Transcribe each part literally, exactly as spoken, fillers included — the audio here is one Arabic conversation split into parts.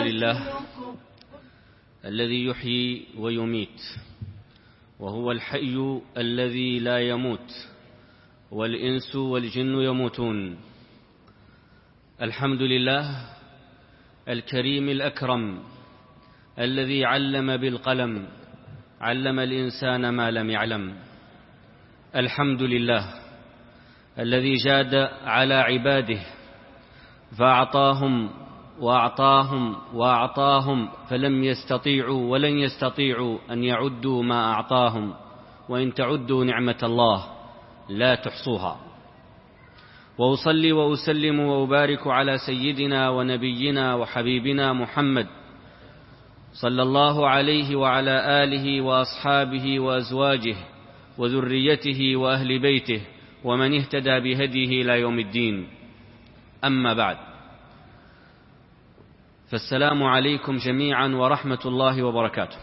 لله الذي يحيي ويميت، وهو الحي الذي لا يموت، والإنس والجن يموتون. الحمد لله الكريم الأكرم الذي علم بالقلم، علم الإنسان ما لم يعلم. الحمد لله الذي جاد على عباده فأعطاهم وأعطاهم وأعطاهم فلم يستطيعوا ولن يستطيعوا أن يعدوا ما أعطاهم، وإن تعدوا نعمة الله لا تحصوها. وأصلي وأسلم وأبارك على سيدنا ونبينا وحبيبنا محمد صلى الله عليه وعلى آله وأصحابه وأزواجه وذريته وأهل بيته ومن اهتدى بهديه إلى يوم الدين. أما بعد، فالسلام عليكم جميعا ورحمة الله وبركاته،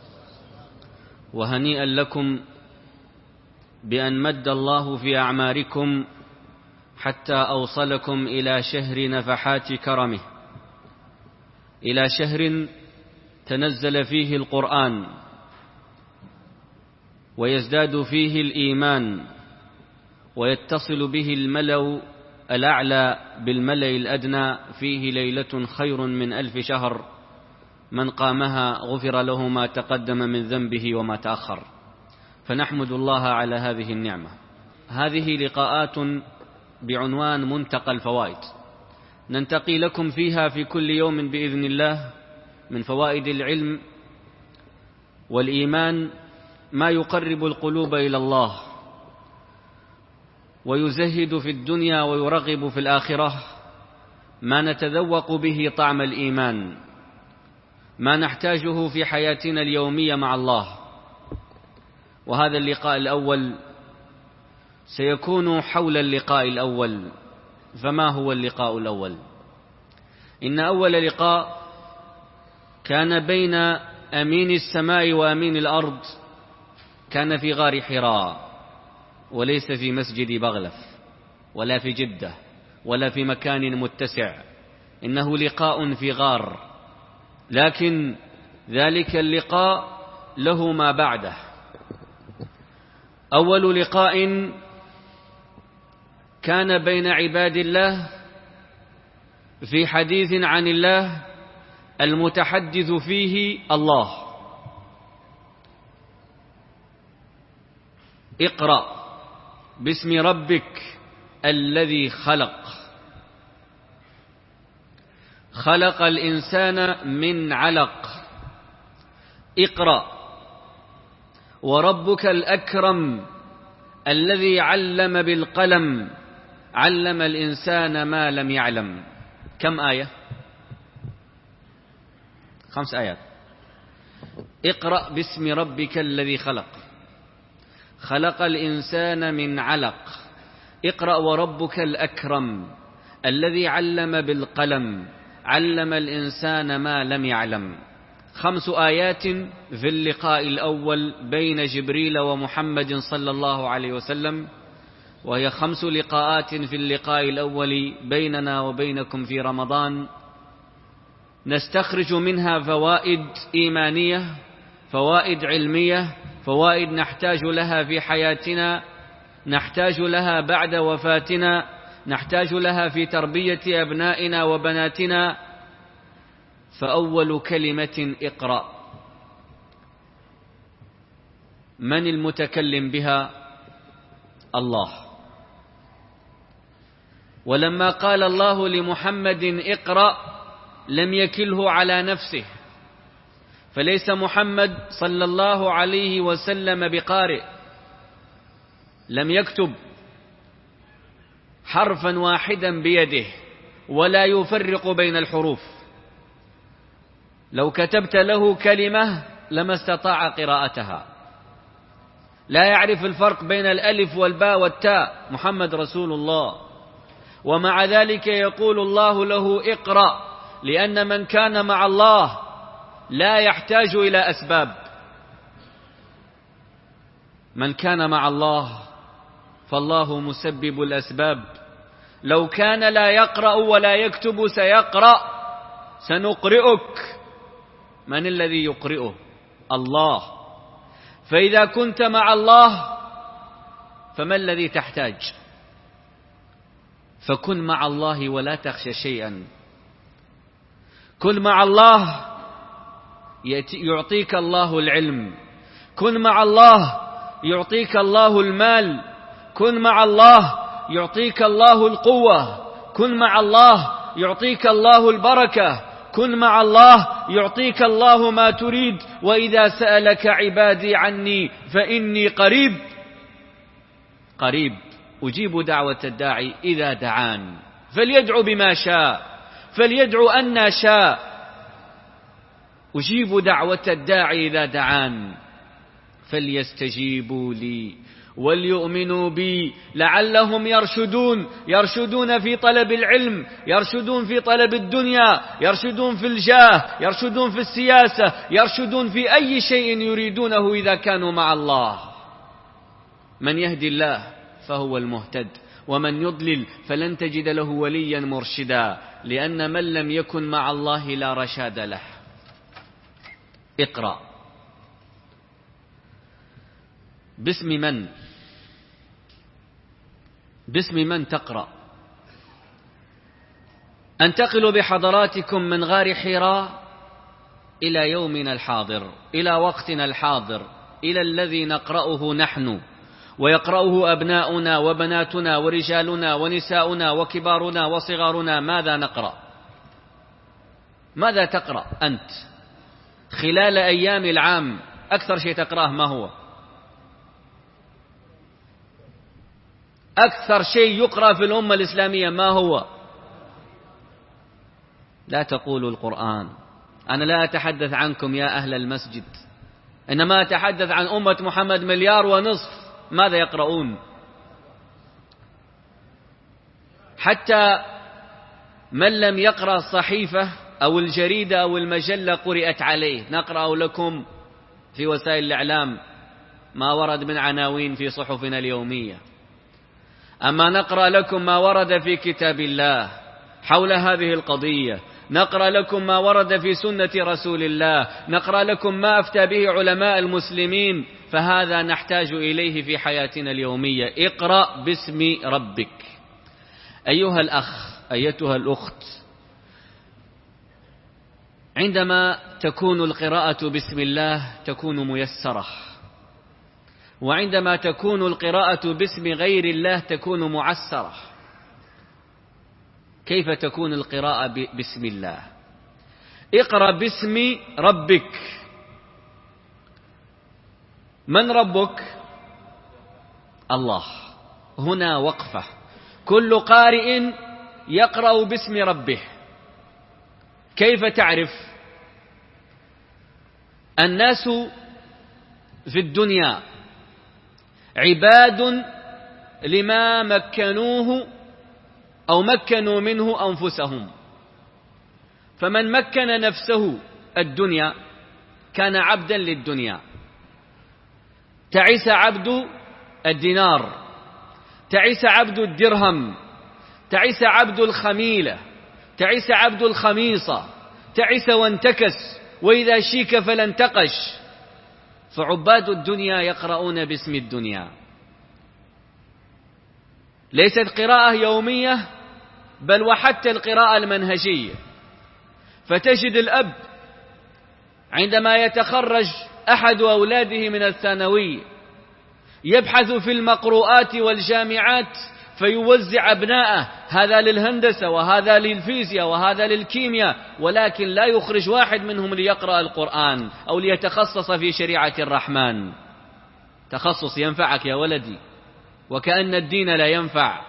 وهنيئا لكم بأن مد الله في أعماركم حتى أوصلكم إلى شهر نفحات كرمه، إلى شهر تنزل فيه القرآن ويزداد فيه الإيمان ويتصل به الملأ الأعلى بالملأ الأدنى، فيه ليلة خير من ألف شهر، من قامها غفر له ما تقدم من ذنبه وما تأخر. فنحمد الله على هذه النعمة. هذه لقاءات بعنوان منتقى الفوائد، ننتقي لكم فيها في كل يوم بإذن الله من فوائد العلم والإيمان ما يقرب القلوب إلى الله ويزهد في الدنيا ويرغب في الآخرة، ما نتذوق به طعم الإيمان، ما نحتاجه في حياتنا اليومية مع الله. وهذا اللقاء الأول سيكون حول اللقاء الأول. فما هو اللقاء الأول؟ إن أول لقاء كان بين أمين السماء وأمين الأرض كان في غار حراء، وليس في مسجد بغلف ولا في جدة ولا في مكان متسع، إنه لقاء في غار. لكن ذلك اللقاء له ما بعده. أول لقاء كان بين عباد الله في حديث عن الله المتحدث فيه الله. اقرأ باسم ربك الذي خلق، خلق الإنسان من علق. اقرأ وربك الأكرم الذي علم بالقلم، علم الإنسان ما لم يعلم. كم آية؟ خمس آيات. اقرأ باسم ربك الذي خلق، خلق الإنسان من علق. اقرأ وربك الأكرم الذي علم بالقلم، علم الإنسان ما لم يعلم. خمس آيات في اللقاء الأول بين جبريل ومحمد صلى الله عليه وسلم، وهي خمس لقاءات في اللقاء الأول بيننا وبينكم في رمضان، نستخرج منها فوائد إيمانية، فوائد علمية، فوائد نحتاج لها في حياتنا، نحتاج لها بعد وفاتنا، نحتاج لها في تربية أبنائنا وبناتنا. فأول كلمة اقرأ، من المتكلم بها؟ الله. ولما قال الله لمحمد اقرأ لم يكله على نفسه، فليس محمد صلى الله عليه وسلم بقارئ، لم يكتب حرفا واحدا بيده ولا يفرق بين الحروف. لو كتبت له كلمة لما استطاع قراءتها، لا يعرف الفرق بين الألف والباء والتاء، محمد رسول الله. ومع ذلك يقول الله له اقرأ، لأن من كان مع الله لا يحتاج إلى أسباب. من كان مع الله فالله مسبب الأسباب. لو كان لا يقرأ ولا يكتب سيقرأ، سنقرئك. من الذي يقرئه؟ الله. فإذا كنت مع الله فما الذي تحتاج؟ فكن مع الله ولا تخشى شيئا. كن مع الله يعطيك الله العلم، كن مع الله يعطيك الله المال، كن مع الله يعطيك الله القوة، كن مع الله يعطيك الله البركة، كن مع الله يعطيك الله ما تريد. وإذا سألك عبادي عني فإني قريب قريب أجيب دعوة الداعي إذا دعان، فليدعو بما شاء، فليدعو أن شاء. أجيب دعوة الداعي إذا دعان، فليستجيبوا لي وليؤمنوا بي لعلهم يرشدون. يرشدون في طلب العلم، يرشدون في طلب الدنيا، يرشدون في الجاه، يرشدون في السياسة، يرشدون في أي شيء يريدونه إذا كانوا مع الله. من يهدي الله فهو المهتد، ومن يضلل فلن تجد له وليا مرشدا، لأن من لم يكن مع الله لا رشاد له. اقرأ. باسم من؟ باسم من تقرأ؟ أنتقل بحضراتكم من غار حراء إلى يومنا الحاضر، إلى وقتنا الحاضر، إلى الذي نقرأه نحن ويقرأه أبناؤنا وبناتنا ورجالنا ونساؤنا وكبارنا وصغارنا. ماذا نقرأ؟ ماذا تقرأ أنت خلال أيام العام؟ أكثر شيء تقرأه ما هو؟ أكثر شيء يقرأ في الأمة الإسلامية ما هو؟ لا تقولوا القرآن. أنا لا أتحدث عنكم يا أهل المسجد، إنما أتحدث عن أمة محمد مليار ونصف. ماذا يقرؤون؟ حتى من لم يقرأ الصحيفة أو الجريدة أو المجلة قرأت عليه. نقرأ لكم في وسائل الإعلام ما ورد من عناوين في صحفنا اليومية، أما نقرأ لكم ما ورد في كتاب الله حول هذه القضية، نقرأ لكم ما ورد في سنة رسول الله، نقرأ لكم ما أفتى به علماء المسلمين. فهذا نحتاج إليه في حياتنا اليومية. اقرأ باسم ربك. أيها الأخ، أيتها الأخت، عندما تكون القراءة باسم الله تكون ميسرة، وعندما تكون القراءة باسم غير الله تكون معسرة. كيف تكون القراءة باسم الله؟ اقرأ باسم ربك. من ربك؟ الله. هنا وقفة. كل قارئ يقرأ باسم ربه. كيف تعرف؟ الناس في الدنيا عباد لما مكنوه أو مكنوا منه أنفسهم. فمن مكن نفسه الدنيا كان عبدا للدنيا. تعس عبد الدينار، تعس عبد الدرهم، تعس عبد الخميلة، تعس عبد الخميصة، تعس وانتكس، وإذا شيك فلا انتقش. فعباد الدنيا يقرؤون باسم الدنيا. ليست قراءة يومية، بل وحتى القراءة المنهجية. فتجد الأب عندما يتخرج أحد أولاده من الثانوي يبحث في المقروءات والجامعات فيوزع أبناءه، هذا للهندسة وهذا للفيزياء وهذا للكيمياء، ولكن لا يخرج واحد منهم ليقرأ القرآن أو ليتخصص في شريعة الرحمن. تخصص ينفعك يا ولدي، وكأن الدين لا ينفع.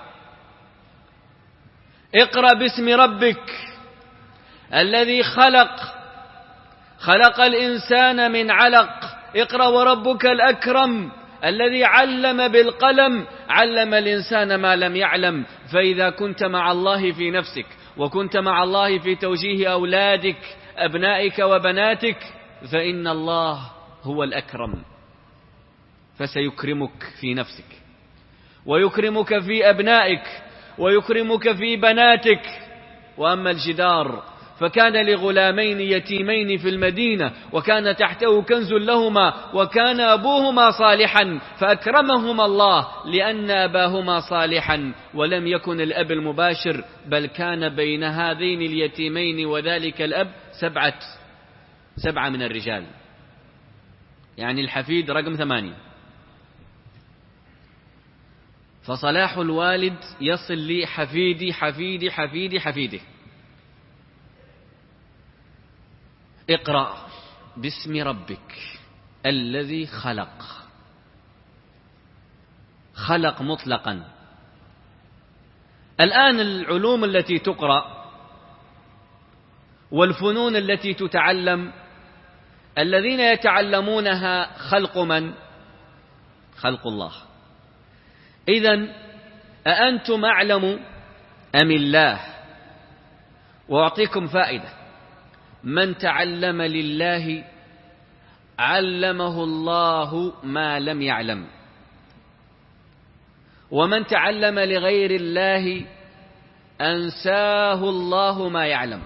اقرأ باسم ربك الذي خلق خلق الإنسان من علق. اقرأ وربك الأكرم الذي علم بالقلم، علم الإنسان ما لم يعلم. فإذا كنت مع الله في نفسك، وكنت مع الله في توجيه أولادك أبنائك وبناتك، فإن الله هو الأكرم، فسيكرمك في نفسك، ويكرمك في أبنائك، ويكرمك في بناتك. وأما الجدار فكان لغلامين يتيمين في المدينة وكان تحته كنز لهما وكان أبوهما صالحا فأكرمهما الله لأن أباهما صالحا ولم يكن الأب المباشر، بل كان بين هذين اليتيمين وذلك الأب سبعة سبعة من الرجال، يعني الحفيد رقم ثمانية. فصلاح الوالد يصل لي حفيدي حفيدي حفيدي حفيدي. اقرأ باسم ربك الذي خلق. خلق مطلقا. الآن العلوم التي تقرأ والفنون التي تتعلم الذين يتعلمونها خلق من؟ خلق الله. إذن أأنتم أعلم أم الله؟ وأعطيكم فائدة: من تعلم لله علمه الله ما لم يعلم، ومن تعلم لغير الله أنساه الله ما يعلم.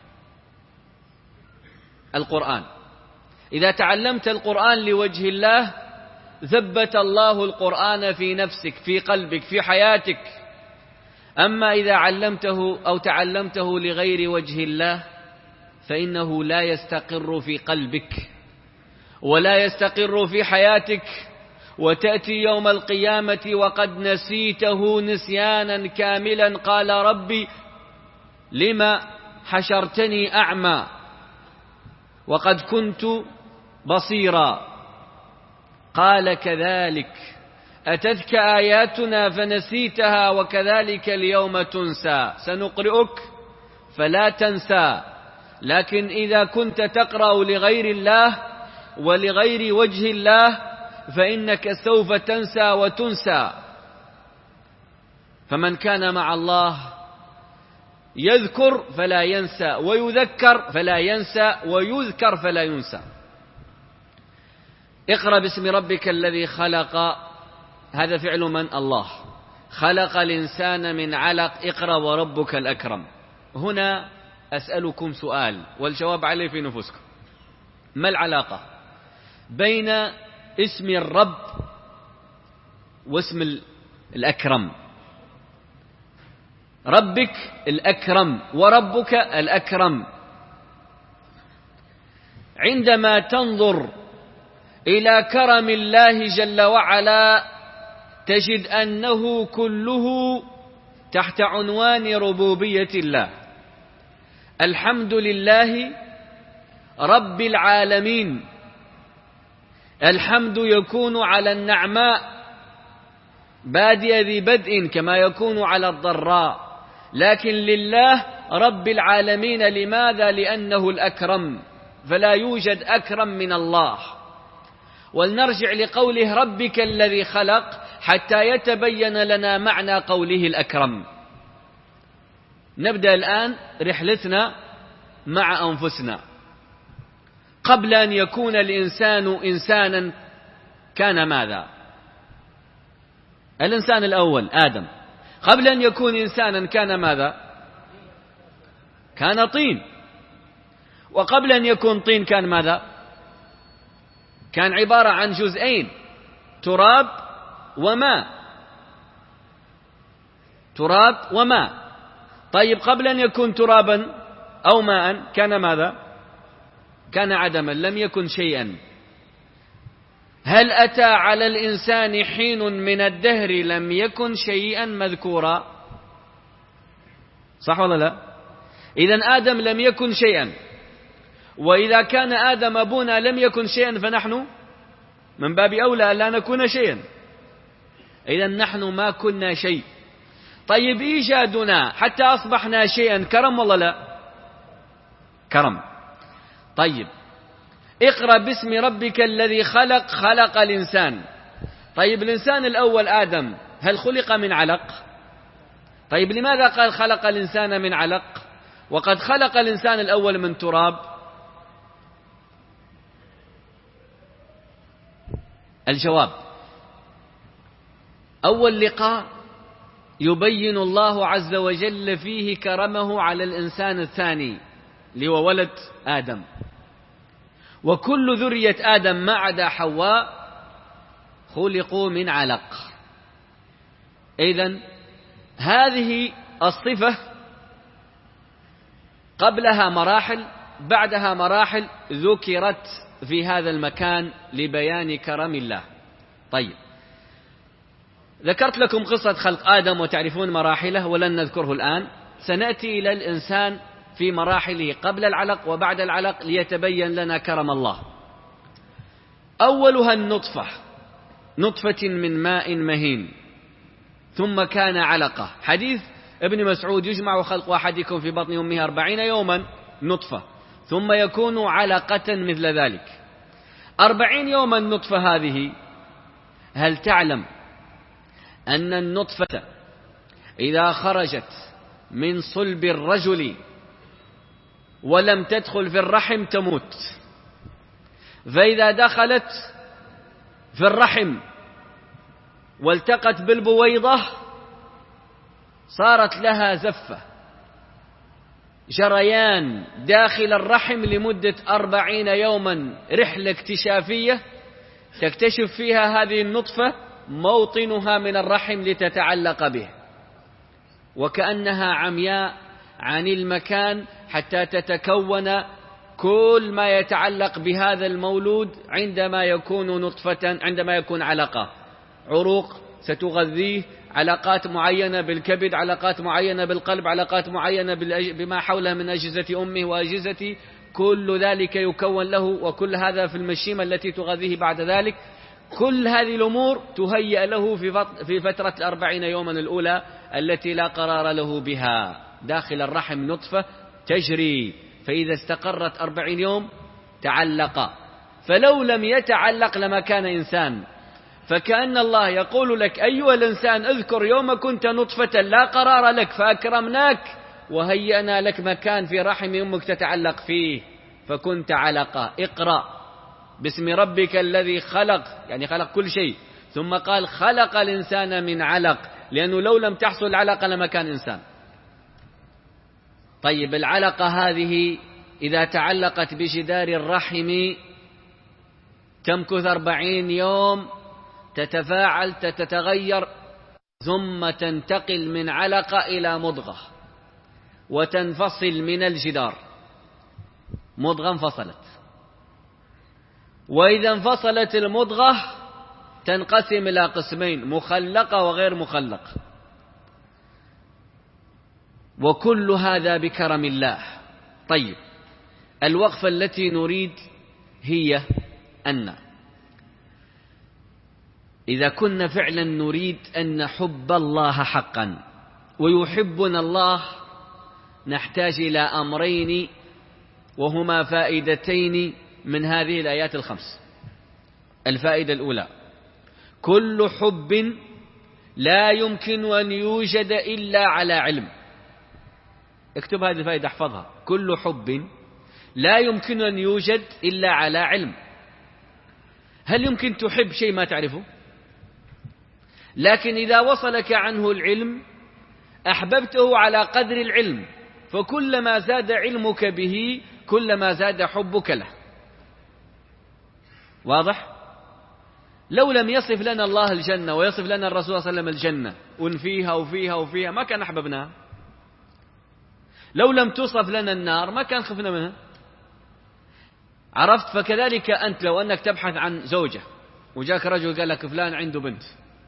القرآن، إذا تعلمت القرآن لوجه الله ثبت الله القرآن في نفسك، في قلبك، في حياتك. أما إذا علمته أو تعلمته لغير وجه الله فإنه لا يستقر في قلبك ولا يستقر في حياتك، وتأتي يوم القيامة وقد نسيته نسيانا كاملا. قال ربي لما حشرتني أعمى وقد كنت بصيرا؟ قال كذلك أتتك آياتنا فنسيتها وكذلك اليوم تنسى. سنقرئك فلا تنسى، لكن إذا كنت تقرأ لغير الله ولغير وجه الله فإنك سوف تنسى وتنسى. فمن كان مع الله يذكر فلا ينسى، ويذكر فلا ينسى، ويذكر فلا ينسى. اقرأ باسم ربك الذي خلق، هذا فعل من؟ الله. خلق الإنسان من علق. اقرأ وربك الأكرم. هنا أسألكم سؤال والجواب عليه في نفسكم: ما العلاقة بين اسم الرب واسم الأكرم؟ ربك الأكرم وربك الأكرم. عندما تنظر إلى كرم الله جل وعلا تجد أنه كله تحت عنوان ربوبية الله. الحمد لله رب العالمين. الحمد يكون على النعماء بادئ ذي بدء كما يكون على الضراء، لكن لله رب العالمين. لماذا؟ لأنه الأكرم، فلا يوجد أكرم من الله. ولنرجع لقوله ربك الذي خلق حتى يتبين لنا معنى قوله الأكرم. نبدأ الآن رحلتنا مع أنفسنا. قبل أن يكون الإنسان إنسانا كان ماذا؟ الإنسان الأول آدم قبل أن يكون إنسانا كان ماذا؟ كان طين. وقبل أن يكون طين كان ماذا؟ كان عبارة عن جزئين: تراب وماء. تراب وماء. طيب قبل أن يكون ترابا أو ماء كان ماذا؟ كان عدما، لم يكن شيئا. هل أتى على الإنسان حين من الدهر لم يكن شيئا مذكورا؟ صح ولا لا؟ إذن آدم لم يكن شيئا، وإذا كان آدم أبونا لم يكن شيئا فنحن من باب أولى لا نكون شيئا. إذن نحن ما كنا شيء. طيب إيجادنا حتى أصبحنا شيئا كرم ولا لا؟ كرم. طيب اقرأ باسم ربك الذي خلق. خلق الإنسان. طيب الإنسان الأول آدم هل خلق من علق؟ طيب لماذا قال خلق الإنسان من علق وقد خلق الإنسان الأول من تراب؟ الجواب: أول لقاء يبين الله عز وجل فيه كرمه على الإنسان الثاني، اللي هو ولد آدم، وكل ذرية آدم ما عدا حواء خلقوا من علق. إذن هذه الصفة قبلها مراحل، بعدها مراحل ذكرت في هذا المكان لبيان كرم الله. طيب، ذكرت لكم قصة خلق آدم وتعرفون مراحله ولن نذكره الآن. سنأتي إلى الإنسان في مراحله قبل العلق وبعد العلق ليتبين لنا كرم الله. أولها النطفة، نطفة من ماء مهين ثم كان علقة. حديث ابن مسعود: يجمع خلق أحدكم في بطن أمه أربعين يوما نطفة ثم يكون علقة مثل ذلك. أربعين يوما نطفة هذه، هل تعلم أن النطفة إذا خرجت من صلب الرجل ولم تدخل في الرحم تموت، فإذا دخلت في الرحم والتقت بالبويضة صارت لها زفة، جريان داخل الرحم لمدة أربعين يوما، رحلة اكتشافية تكتشف فيها هذه النطفة موطنها من الرحم لتتعلق به، وكأنها عمياء عن المكان حتى تتكون كل ما يتعلق بهذا المولود عندما يكون نطفة، عندما يكون علقة، عروق ستغذيه، علاقات معينة بالكبد، علاقات معينة بالقلب، علاقات معينة بما حوله من أجهزة أمه وأجهزة، كل ذلك يكون له، وكل هذا في المشيمة التي تغذيه بعد ذلك. كل هذه الأمور تهيأ له في فترة الأربعين يوما الأولى التي لا قرار له بها. داخل الرحم نطفة تجري، فإذا استقرت أربعين يوم تعلق، فلو لم يتعلق لما كان إنسان. فكأن الله يقول لك: أيها الإنسان، اذكر يوم كنت نطفة لا قرار لك فأكرمناك وهيئنا لك مكان في رحم أمك تتعلق فيه فكنت علقة. اقرأ باسم ربك الذي خلق، يعني خلق كل شيء، ثم قال خلق الإنسان من علق، لأنه لو لم تحصل العلقة لما كان إنسان. طيب، العلقة هذه إذا تعلقت بجدار الرحم تمكث أربعين يوم، تتفاعل، تتغير، ثم تنتقل من علقة إلى مضغة وتنفصل من الجدار. مضغة انفصلت، وإذا انفصلت المضغة تنقسم إلى قسمين: مخلقة وغير مخلقة. وكل هذا بكرم الله. طيب، الوقفة التي نريد هي أن إذا كنا فعلا نريد أن نحب الله حقا ويحبنا الله، نحتاج إلى أمرين وهما فائدتين من هذه الآيات الخمس. الفائدة الأولى: كل حب لا يمكن أن يوجد إلا على علم. اكتب هذه الفائدة، احفظها: كل حب لا يمكن أن يوجد إلا على علم. هل يمكن تحب شيء ما تعرفه؟ لكن إذا وصلك عنه العلم أحببته على قدر العلم، فكلما زاد علمك به كلما زاد حبك له. واضح؟ لو لم يصف لنا الله الجنة ويصف لنا الرسول صلى الله عليه وسلم الجنة ونفيها وفيها وفيها ما كان أحببناها. لو لم تصف لنا النار ما كان خفنا منها. عرفت؟ فكذلك أنت لو أنك تبحث عن زوجة وجاك رجل قال لك فلان عنده بنت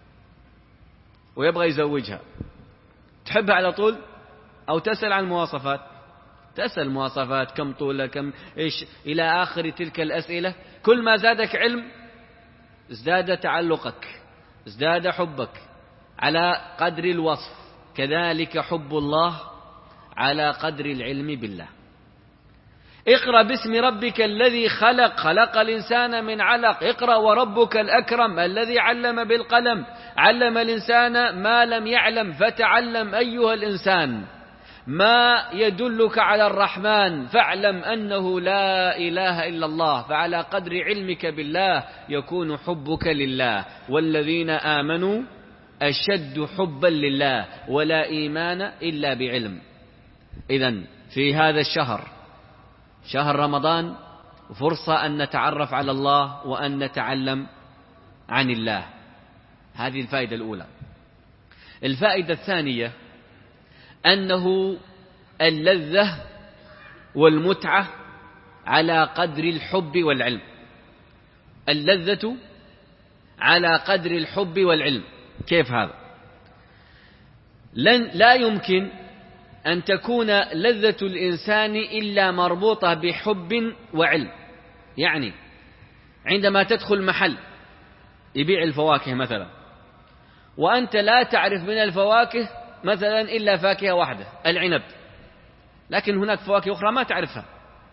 ويبغى يزوجها، تحبها على طول أو تسأل عن المواصفات؟ تسأل مواصفات، كم طولها، كم إيش، إلى آخر تلك الأسئلة. كل ما زادك علم ازداد تعلقك، ازداد حبك على قدر الوصف. كذلك حب الله على قدر العلم بالله. اقرأ باسم ربك الذي خلق، خلق الإنسان من علق. اقرأ وربك الأكرم الذي علم بالقلم، علم الإنسان ما لم يعلم، فتعلم أيها الإنسان ما يدلك على الرحمن، فاعلم أنه لا إله إلا الله. فعلى قدر علمك بالله يكون حبك لله. والذين آمنوا أشد حبا لله، ولا إيمان إلا بعلم. إذن في هذا الشهر شهر رمضان فرصة أن نتعرف على الله وأن نتعلم عن الله. هذه الفائدة الأولى. الفائدة الثانية أنه اللذة والمتعة على قدر الحب والعلم. اللذة على قدر الحب والعلم. كيف هذا؟ لن لا يمكن أن تكون لذة الإنسان إلا مربوطة بحب وعلم. يعني عندما تدخل محل يبيع الفواكه مثلا، وأنت لا تعرف من الفواكه مثلا إلا فاكهة واحدة العنب، لكن هناك فواكه أخرى ما تعرفها،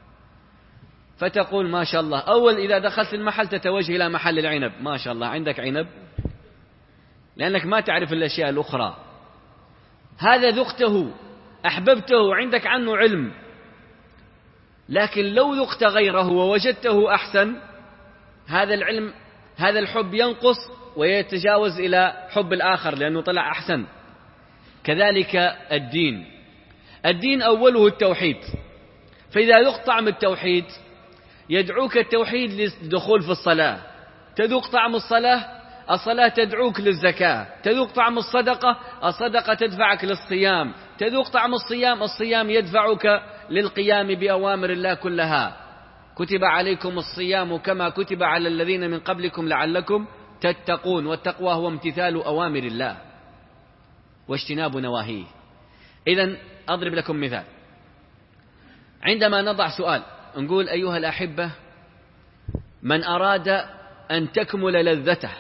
فتقول ما شاء الله، أول إذا دخلت المحل تتوجه إلى محل العنب، ما شاء الله عندك عنب، لأنك ما تعرف الأشياء الأخرى. هذا ذقته أحببته عندك عنه علم، لكن لو ذقت غيره ووجدته أحسن، هذا العلم هذا الحب ينقص ويتجاوز إلى حب الآخر لأنه طلع أحسن. كذلك الدين الدين أوله التوحيد، فإذا ذقت طعم التوحيد يدعوك التوحيد للدخول في الصلاة، تذوق طعم الصلاة، الصلاة تدعوك للزكاة، تذوق طعم الصدقة، الصدقة تدفعك للصيام، تذوق طعم الصيام، الصيام يدفعك للقيام بأوامر الله كلها. كتب عليكم الصيام كما كتب على الذين من قبلكم لعلكم تتقون، والتقوى هو امتثال أوامر الله واجتناب نواهيه. إذن أضرب لكم مثال. عندما نضع سؤال نقول أيها الأحبة، من أراد أن تكمل لذته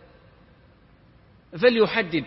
فليحدد،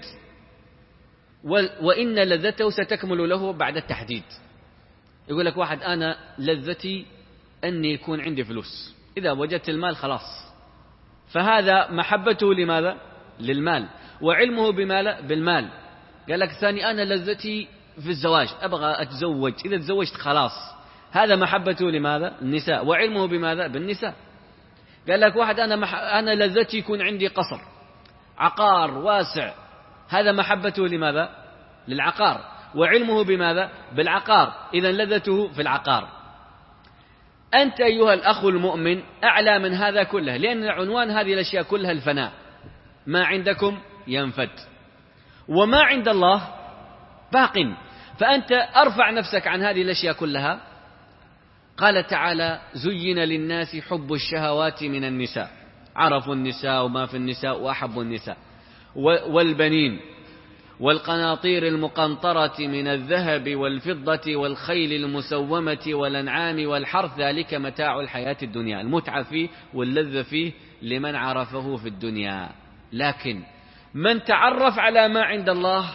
وإن لذته ستكمل له بعد التحديد. يقول لك واحد أنا لذتي أني يكون عندي فلوس، إذا وجدت المال خلاص، فهذا محبته لماذا؟ للمال، وعلمه بماذا؟ بالمال. قال لك ثاني أنا لذتي في الزواج، أبغى أتزوج، إذا تزوجت خلاص، هذا محبته لماذا؟ النساء، وعلمه بماذا؟ بالنساء. قال لك واحد أنا مح... أنا لذتي يكون عندي قصر، عقار واسع، هذا محبته لماذا؟ للعقار، وعلمه بماذا؟ بالعقار، إذا لذته في العقار. أنت أيها الأخ المؤمن أعلى من هذا كله، لأن عنوان هذه الأشياء كلها الفناء. ما عندكم ينفد، وما عند الله باق، فأنت أرفع نفسك عن هذه الأشياء كلها. قال تعالى: زين للناس حب الشهوات من النساء، عرفوا النساء وما في النساء وأحبوا النساء، والبنين والقناطير المقنطرة من الذهب والفضة والخيل المسومة والأنعام والحرث، ذلك متاع الحياة الدنيا. المتعة فيه واللذة فيه لمن عرفه في الدنيا، لكن من تعرف على ما عند الله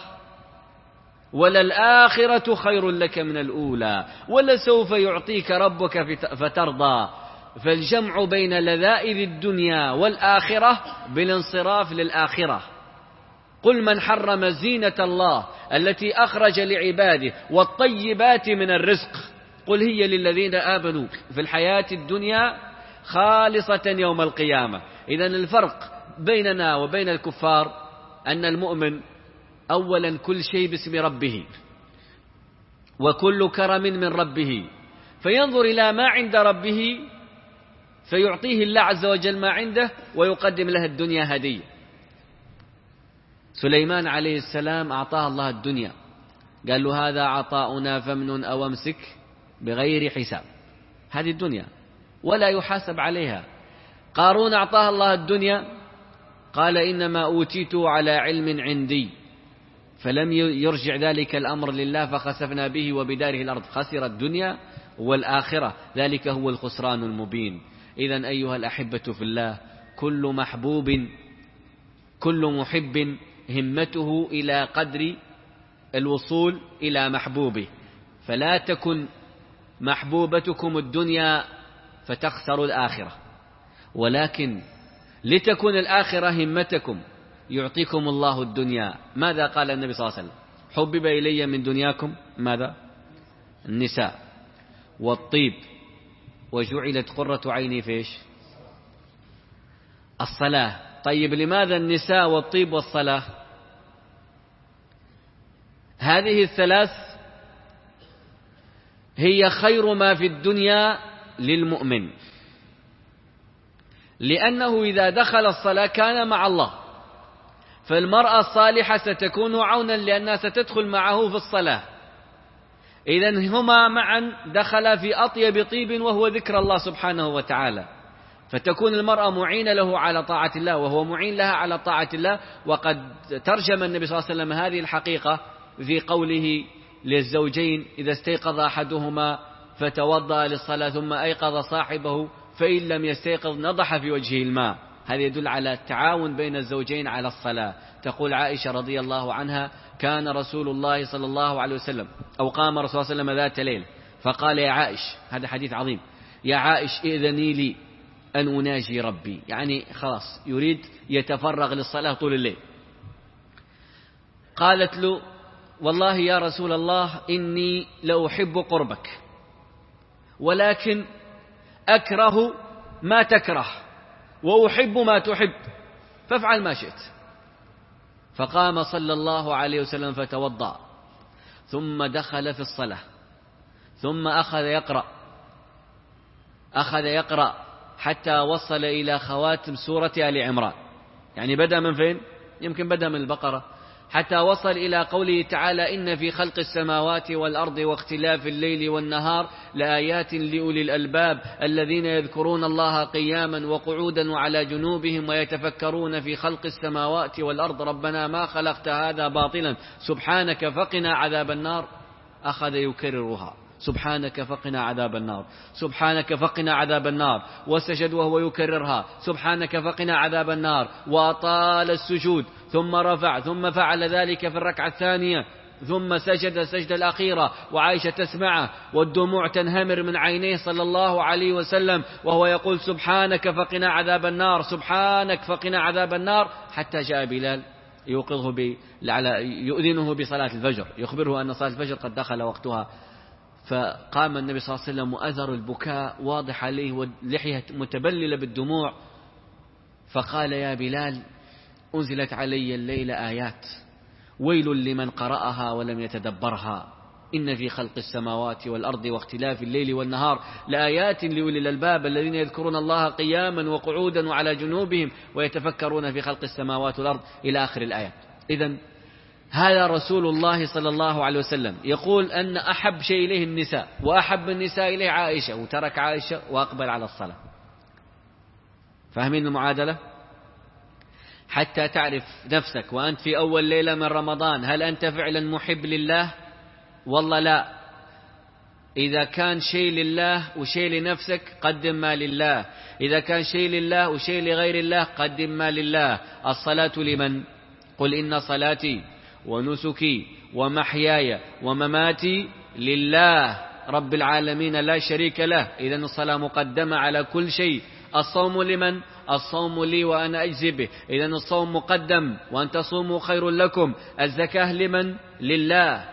وللآخرة خير لك من الأولى ولسوف يعطيك ربك فترضى. فالجمع بين لذائذ الدنيا والآخرة بالانصراف للآخرة. قل من حرم زينة الله التي أخرج لعباده والطيبات من الرزق، قل هي للذين آمنوا في الحياة الدنيا خالصة يوم القيامة. إذن الفرق بيننا وبين الكفار أن المؤمن أولا كل شيء باسم ربه وكل كرم من ربه، فينظر إلى ما عند ربه فيعطيه الله عز وجل ما عنده ويقدم له الدنيا هدية. سليمان عليه السلام أعطاه الله الدنيا، قال له هذا عطاؤنا فامنن أو امسك بغير حساب، هذه الدنيا ولا يحاسب عليها. قارون أعطاه الله الدنيا، قال إنما أوتيته على علم عندي، فلم يرجع ذلك الأمر لله فخسفنا به وبداره الأرض، خسر الدنيا والآخرة، ذلك هو الخسران المبين. إذن أيها الأحبة في الله، كل محبوب كل محب همته إلى قدر الوصول إلى محبوبه، فلا تكن محبوبتكم الدنيا فتخسروا الآخرة، ولكن لتكن الآخرة همتكم يعطيكم الله الدنيا. ماذا قال النبي صلى الله عليه وسلم؟ حبب إلي من دنياكم ماذا؟ النساء والطيب، وجعلت قرة عيني في إيش؟ الصلاة. طيب لماذا النساء والطيب والصلاة؟ هذه الثلاث هي خير ما في الدنيا للمؤمن، لأنه إذا دخل الصلاة كان مع الله، فالمرأة الصالحة ستكون عونا لأنها ستدخل معه في الصلاة. إذن هما معا دخلا في أطيب طيب وهو ذكر الله سبحانه وتعالى، فتكون المرأة معينة له على طاعة الله وهو معين لها على طاعة الله. وقد ترجم النبي صلى الله عليه وسلم هذه الحقيقة في قوله للزوجين: إذا استيقظ أحدهما فتوضأ للصلاة ثم أيقظ صاحبه فإن لم يستيقظ نضح في وجهه الماء. هذا يدل على التعاون بين الزوجين على الصلاة. تقول عائشة رضي الله عنها: كان رسول الله صلى الله عليه وسلم أو قام رسول الله صلى الله عليه وسلم ذات ليل فقال: يا عائش، هذا حديث عظيم، يا عائش إذني لي أن أناجي ربي، يعني خلاص يريد يتفرغ للصلاة طول الليل. قالت له: والله يا رسول الله إني لأحب قربك ولكن أكره ما تكره وأحب ما تحب، فافعل ما شئت. فقام صلى الله عليه وسلم فتوضأ ثم دخل في الصلاة ثم أخذ يقرأ أخذ يقرأ حتى وصل إلى خواتم سورة آل عمران، يعني بدأ من فين؟ يمكن بدأ من البقرة، حتى وصل إلى قوله تعالى: إن في خلق السماوات والأرض واختلاف الليل والنهار لآيات لأولي الألباب الذين يذكرون الله قياما وقعودا وعلى جنوبهم ويتفكرون في خلق السماوات والأرض ربنا ما خلقت هذا باطلا سبحانك فقنا عذاب النار. أخذ يكررها: سبحانك فقنا عذاب النار، سبحانك فقنا عذاب النار، وسجد وهو يكررها: سبحانك فقنا عذاب النار، وأطال السجود، ثم رفع، ثم فعل ذلك في الركعة الثانية، ثم سجد السجدة الأخيرة وعائشة تسمعه والدموع تنهمر من عينيه صلى الله عليه وسلم وهو يقول: سبحانك فقنا عذاب النار، سبحانك فقنا عذاب النار، حتى جاء بلال يوقظه ب... يؤذنه بصلاة الفجر، يخبره أن صلاة الفجر قد دخل وقتها. فقام النبي صلى الله عليه وسلم وأثر البكاء واضح عليه واللحية متبللة بالدموع، فقال: يا بلال، أنزلت علي الليل آيات ويل لمن قرأها ولم يتدبرها، إن في خلق السماوات والأرض واختلاف الليل والنهار لآيات لأولي الألباب الذين يذكرون الله قياما وقعودا وعلى جنوبهم ويتفكرون في خلق السماوات والأرض إلى آخر الآيات. إذن هذا رسول الله صلى الله عليه وسلم يقول أن أحب شيء إليه النساء، وأحب النساء إليه عائشة، وترك عائشة وأقبل على الصلاة. فاهمين المعادلة؟ حتى تعرف نفسك وأنت في أول ليلة من رمضان، هل أنت فعلا محب لله والله لا؟ إذا كان شيء لله وشيء لنفسك قدم ما لله، إذا كان شيء لله وشيء لغير الله قدم ما لله. الصلاة لمن؟ قل إن صلاتي ونسكي ومحياي ومماتي لله رب العالمين لا شريك له. إذن الصلاة مقدمة على كل شيء. الصوم لمن؟ الصوم لي وأنا أجزي به، إذن الصوم مقدم، وأن تصوموا خير لكم. الزكاة لمن؟ لله،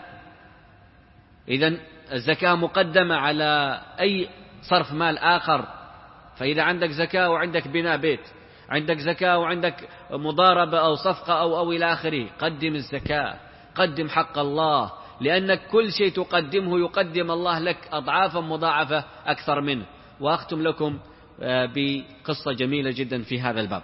إذن الزكاة مقدمة على أي صرف مال آخر. فإذا عندك زكاة وعندك بناء بيت، عندك زكاة وعندك مضاربة أو صفقة أو أو إلى آخره، قدم الزكاة، قدم حق الله، لأنك كل شيء تقدمه يقدم الله لك أضعافا مضاعفة أكثر منه. وأختم لكم بقصة جميلة جدا في هذا الباب.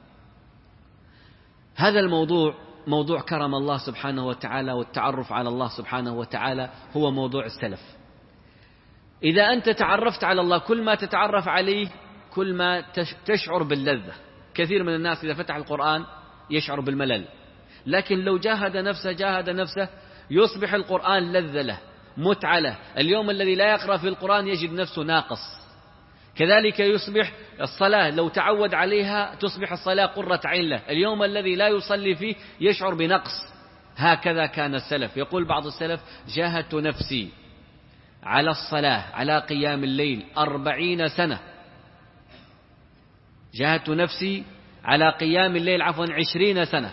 هذا الموضوع موضوع كرم الله سبحانه وتعالى والتعرف على الله سبحانه وتعالى، هو موضوع السلف. إذا أنت تعرفت على الله، كل ما تتعرف عليه كل ما تشعر باللذة. كثير من الناس إذا فتح القرآن يشعر بالملل، لكن لو جاهد نفسه جاهد نفسه يصبح القرآن لذة له، متعة له. اليوم الذي لا يقرأ في القرآن يجد نفسه ناقص. كذلك يصبح الصلاة لو تعود عليها تصبح الصلاة قرة عين له. اليوم الذي لا يصلي فيه يشعر بنقص. هكذا كان السلف. يقول بعض السلف: جاهدت نفسي على الصلاة على قيام الليل أربعين سنة، جاهدت نفسي على قيام الليل عفوا عشرين سنة،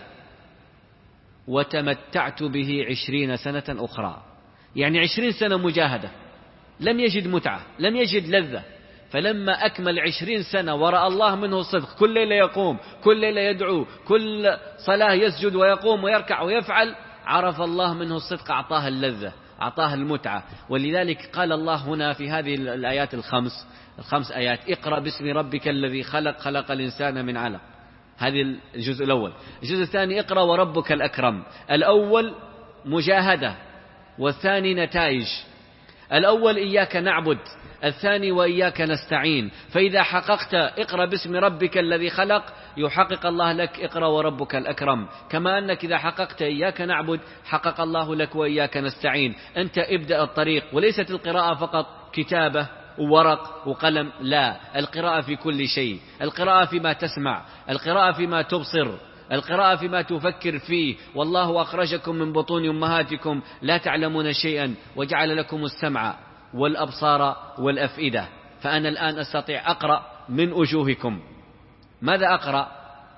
وتمتعت به عشرين سنة أخرى. يعني عشرين سنة مجاهدة، لم يجد متعة، لم يجد لذة. فلما أكمل عشرين سنة ورأى الله منه صدق، كل ليلة يقوم، كل ليلة يدعو، كل صلاة يسجد ويقوم ويركع ويفعل، عرف الله منه الصدق، أعطاه اللذة. أعطاه المتعة. ولذلك قال الله هنا في هذه الآيات الخمس الخمس آيات: اقرأ باسم ربك الذي خلق خلق الإنسان من علق. هذه الجزء الأول. الجزء الثاني: اقرأ وربك الأكرم. الأول مجاهدة، والثاني نتائج. الأول إياك نعبد، الثاني وإياك نستعين. فإذا حققت اقرأ باسم ربك الذي خلق يحقق الله لك اقرأ وربك الأكرم، كما أنك إذا حققت إياك نعبد حقق الله لك وإياك نستعين. أنت ابدأ الطريق. وليست القراءة فقط كتابة وورق وقلم، لا، القراءة في كل شيء. القراءة فيما تسمع، القراءة فيما تبصر، القراءة فيما تفكر فيه. والله أخرجكم من بطون أمهاتكم لا تعلمون شيئا وجعل لكم السمع والأبصار والأفئدة. فأنا الآن أستطيع أقرأ من وجوهكم. ماذا أقرأ؟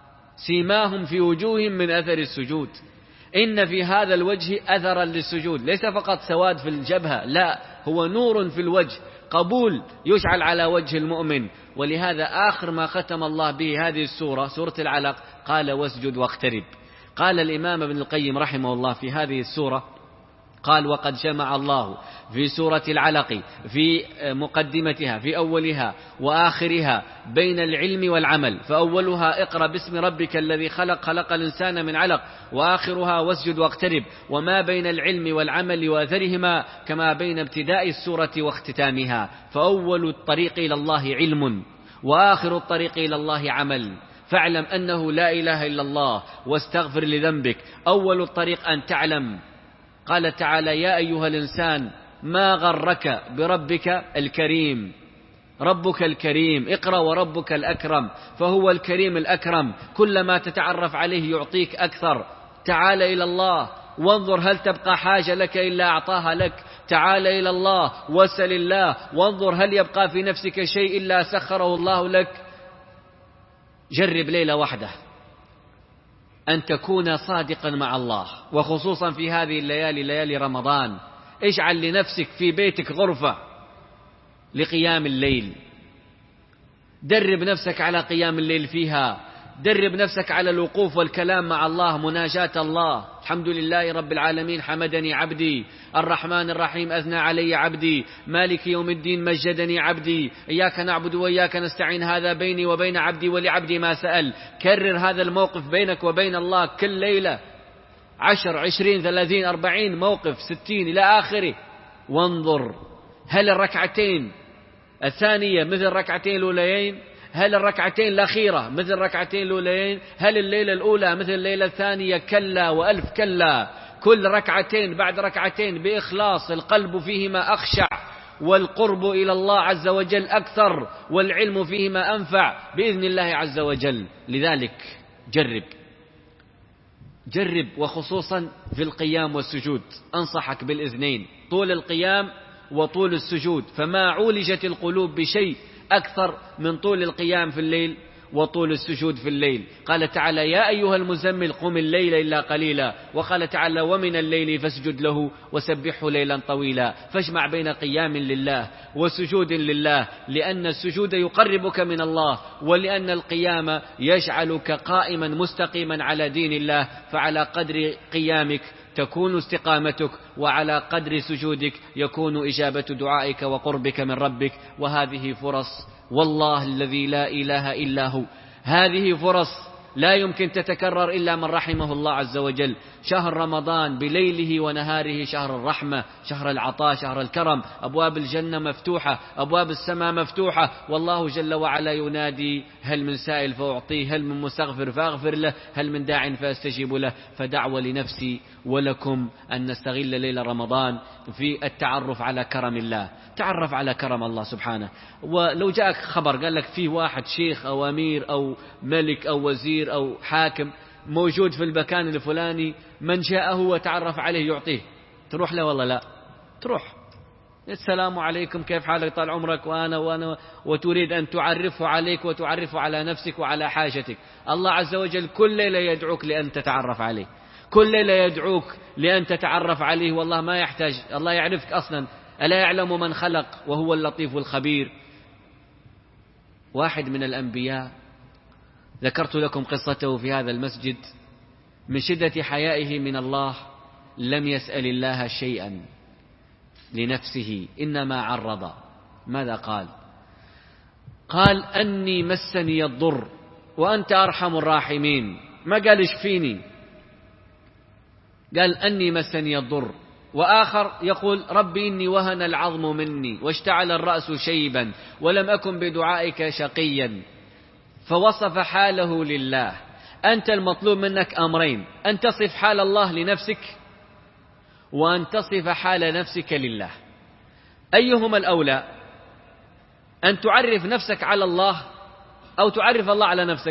سيماهم في وجوههم من أثر السجود. إن في هذا الوجه أثرا للسجود، ليس فقط سواد في الجبهة، لا، هو نور في الوجه، قبول يجعل على وجه المؤمن. ولهذا آخر ما ختم الله به هذه السورة، سورة العلق، قال: واسجد واقترب. قال الإمام ابن القيم رحمه الله في هذه السورة، قال: وقد جمع الله في سورة العلق في مقدمتها في أولها وآخرها بين العلم والعمل. فأولها اقرأ باسم ربك الذي خلق خلق الإنسان من علق، وآخرها واسجد واقترب، وما بين العلم والعمل وأثرهما كما بين ابتداء السورة واختتامها. فأول الطريق إلى الله علم، وآخر الطريق إلى الله عمل. فاعلم أنه لا إله إلا الله واستغفر لذنبك. أول الطريق أن تعلم. قال تعالى: يا أيها الإنسان ما غرك بربك الكريم. ربك الكريم، اقرأ وربك الأكرم، فهو الكريم الأكرم، كلما تتعرف عليه يعطيك أكثر. تعال إلى الله وانظر هل تبقى حاجة لك إلا أعطاها لك. تعال إلى الله واسأل الله وانظر هل يبقى في نفسك شيء إلا سخره الله لك. جرب ليلة واحدة أن تكون صادقا مع الله، وخصوصا في هذه الليالي، ليالي رمضان. اجعل لنفسك في بيتك غرفة لقيام الليل. درب نفسك على قيام الليل فيها. درب نفسك على الوقوف والكلام مع الله، مناجاة الله. الحمد لله رب العالمين حمدني عبدي، الرحمن الرحيم أثنى علي عبدي، مالك يوم الدين مجدني عبدي، إياك نعبد وإياك نستعين، هذا بيني وبين عبدي ولعبدي ما سأل. كرر هذا الموقف بينك وبين الله كل ليلة، عشر عشرين ثلاثين أربعين موقف، ستين إلى آخره. وانظر هل الركعتين الثانية مثل الركعتين الأوليين؟ هل الركعتين الأخيرة مثل الركعتين الأوليين؟ هل الليلة الأولى مثل الليلة الثانية؟ كلا وألف كلا. كل ركعتين بعد ركعتين بإخلاص، القلب فيهما أخشع، والقرب إلى الله عز وجل أكثر، والعلم فيهما أنفع بإذن الله عز وجل. لذلك جرب جرب، وخصوصا في القيام والسجود. أنصحك بالإذنين، طول القيام وطول السجود. فما عولجت القلوب بشيء أكثر من طول القيام في الليل وطول السجود في الليل. قال تعالى: يا أيها المزمل قم الليل إلا قليلا. وقال تعالى: ومن الليل فاسجد له وسبحه ليلا طويلا. فاجمع بين قيام لله وسجود لله، لأن السجود يقربك من الله، ولأن القيام يجعلك قائما مستقيما على دين الله. فعلى قدر قيامك تكون استقامتك، وعلى قدر سجودك يكون إجابة دعائك وقربك من ربك. وهذه فرص، والله الذي لا إله إلا هو، هذه فرص لا يمكن تتكرر إلا من رحمه الله عز وجل. شهر رمضان بليله ونهاره شهر الرحمة، شهر العطاء، شهر الكرم. أبواب الجنة مفتوحة، أبواب السماء مفتوحة، والله جل وعلا ينادي: هل من سائل فأعطيه، هل من مستغفر فأغفر له، هل من داع فأستجيب له. فدعوة لنفسي ولكم أن نستغل ليلة رمضان في التعرف على كرم الله. تعرف على كرم الله سبحانه. ولو جاءك خبر قال لك فيه واحد شيخ أو أمير أو ملك أو وزير أو حاكم موجود في المكان الفلاني، من جاءه وتعرف عليه يعطيه، تروح له والله لا؟ تروح. السلام عليكم، كيف حالك، طال عمرك، وأنا وأنا وتريد أن تعرفه عليك وتعرفه على نفسك وعلى حاجتك. الله عز وجل كل ليلة يدعوك لأن تتعرف عليه، كل ليلة يدعوك لأن تتعرف عليه. والله ما يحتاج، الله يعرفك أصلا. ألا يعلم من خلق وهو اللطيف الخبير. واحد من الأنبياء ذكرت لكم قصته في هذا المسجد، من شدة حيائه من الله لم يسأل الله شيئا، لنفسه إنما عرض. ماذا قال؟ قال أني مسني الضر وأنت أرحم الراحمين. ما قال اشفيني، قال أني مسني الضر. وآخر يقول ربي إني وهن العظم مني واشتعل الرأس شيبا ولم أكن بدعائك شقيا. فوصف حاله لله. أنت المطلوب منك أمرين: أن تصف حال الله لنفسك، وأن تصف حال نفسك لله. أيهما الأولى؟ أن تعرف نفسك على الله أو تعرف الله على نفسك؟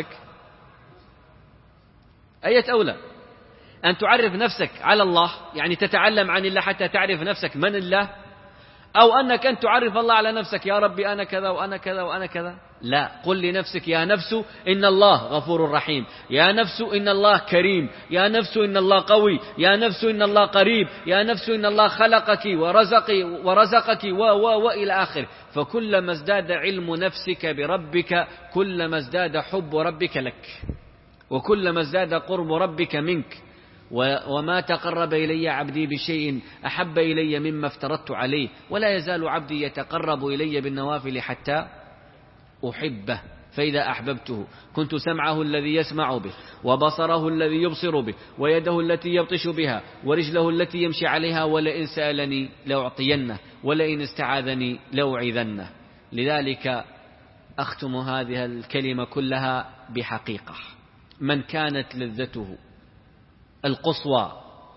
أية أولى؟ أن تعرف نفسك على الله يعني تتعلم عن الله حتى تعرف نفسك من الله، أو أنك أن تعرف الله على نفسك يا ربي أنا كذا وأنا كذا وأنا كذا؟ لا، قل لنفسك يا نفس إن الله غفور رحيم، يا نفس إن الله كريم، يا نفس إن الله قوي، يا نفس إن الله قريب، يا نفس إن الله خلقك ورزقك ورزقك و و وإلى آخر. فكلما ازداد علم نفسك بربك كلما ازداد حب ربك لك، وكلما ازداد قرب ربك منك. وما تقرب إلي عبدي بشيء أحب إلي مما افترضت عليه، ولا يزال عبدي يتقرب إلي بالنوافل حتى أحبه، فإذا أحببته كنت سمعه الذي يسمع به، وبصره الذي يبصر به، ويده التي يبطش بها، ورجله التي يمشي عليها، ولئن سألني لأعطينه، ولئن استعاذني لأعيذنه. لذلك أختم هذه الكلمة كلها بحقيقة: من كانت لذته القصوى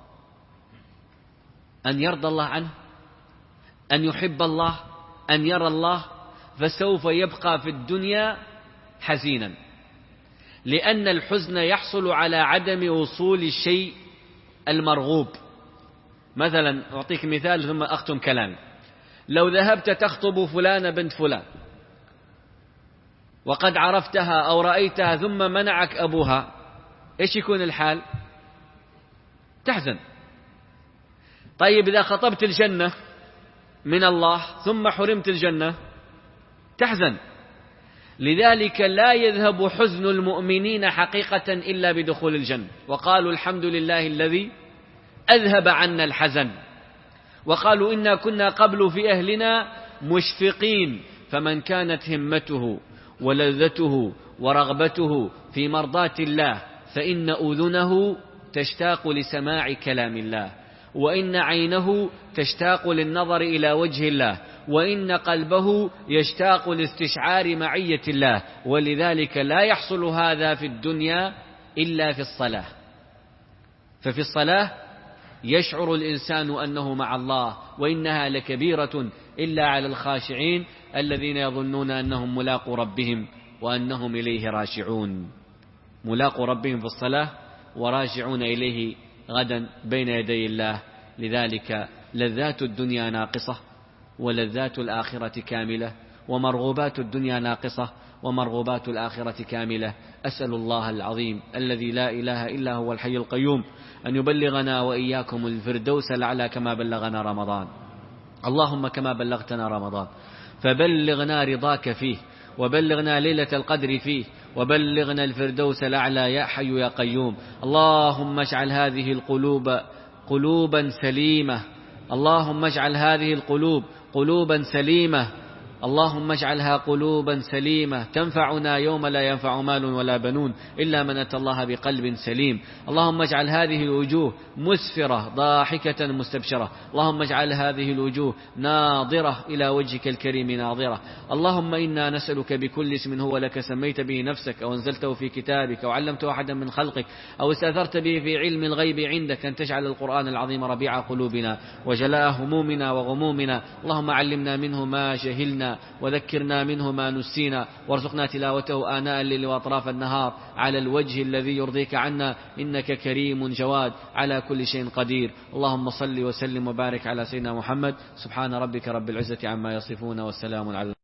أن يرضى الله عنه، أن يحب الله، أن يرى الله، فسوف يبقى في الدنيا حزينا، لأن الحزن يحصل على عدم وصول الشيء المرغوب. مثلا أعطيك مثال ثم أختم كلامي: لو ذهبت تخطب فلانة بنت فلان وقد عرفتها أو رأيتها ثم منعك أبوها، إيش يكون الحال؟ تحزن. طيب إذا خطبت الجنة من الله ثم حرمت الجنة تحزن. لذلك لا يذهب حزن المؤمنين حقيقة إلا بدخول الجنة. وقالوا الحمد لله الذي أذهب عنا الحزن، وقالوا إنا كنا قبل في أهلنا مشفقين. فمن كانت همته ولذته ورغبته في مرضاة الله فإن أذنه تشتاق لسماع كلام الله، وإن عينه تشتاق للنظر إلى وجه الله، وإن قلبه يشتاق لاستشعار معية الله. ولذلك لا يحصل هذا في الدنيا إلا في الصلاة. ففي الصلاة يشعر الإنسان أنه مع الله، وإنها لكبيرة إلا على الخاشعين الذين يظنون أنهم ملاقو ربهم وأنهم إليه راجعون. ملاقو ربهم في الصلاة وراجعون إليه غدا بين يدي الله. لذلك لذات الدنيا ناقصة ولذات الآخرة كاملة، ومرغوبات الدنيا ناقصة ومرغوبات الآخرة كاملة. أسأل الله العظيم الذي لا إله إلا هو الحي القيوم أن يبلغنا وإياكم الفردوس الأعلى كما بلغنا رمضان. اللهم كما بلغتنا رمضان فبلغنا رضاك فيه، وبلغنا ليلة القدر فيه، وبلغنا الفردوس الأعلى يا حي يا قيوم. اللهم اجعل هذه القلوب قلوبا سليمة، اللهم اجعل هذه القلوب قلوبا سليمة، اللهم اجعلها قلوبا سليمة تنفعنا يوم لا ينفع مال ولا بنون إلا من أتى الله بقلب سليم. اللهم اجعل هذه الوجوه مسفرة ضاحكة مستبشرة، اللهم اجعل هذه الوجوه ناظرة إلى وجهك الكريم ناظرة. اللهم إنا نسألك بكل اسم هو لك سميت به نفسك أو أنزلته في كتابك أو علمته أحدا من خلقك أو استأثرت به في علم الغيب عندك أن تجعل القرآن العظيم ربيع قلوبنا وجلاء همومنا وغمومنا. اللهم علمنا منه ما جهلنا وذكرنا منه ما نسينا، وارزقنا تلاوته آناء الليل وأطراف النهار على الوجه الذي يرضيك عنا، إنك كريم جواد على كل شيء قدير. اللهم صل وسلم وبارك على سيدنا محمد. سبحان ربك رب العزة عما يصفون والسلام على